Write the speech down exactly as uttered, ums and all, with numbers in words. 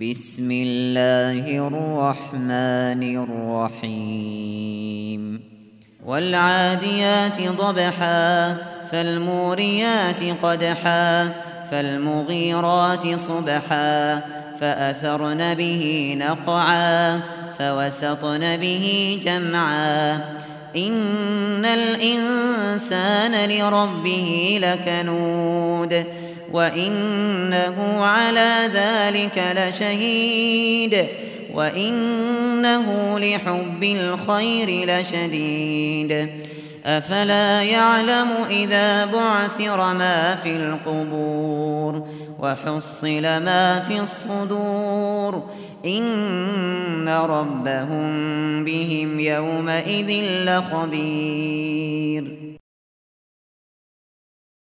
بسم الله الرحمن الرحيم والعاديات ضبحا فالموريات قدحا فالمغيرات صبحا فأثرن به نقعا فوسطن به جمعا إن الإنسان لربه لكنود وإنه على ذلك لشهيد وإنه لحب الخير لشديد أفلا يعلم إذا بعثر ما في القبور وحصل ما في الصدور إن ربهم بهم يومئذ لخبير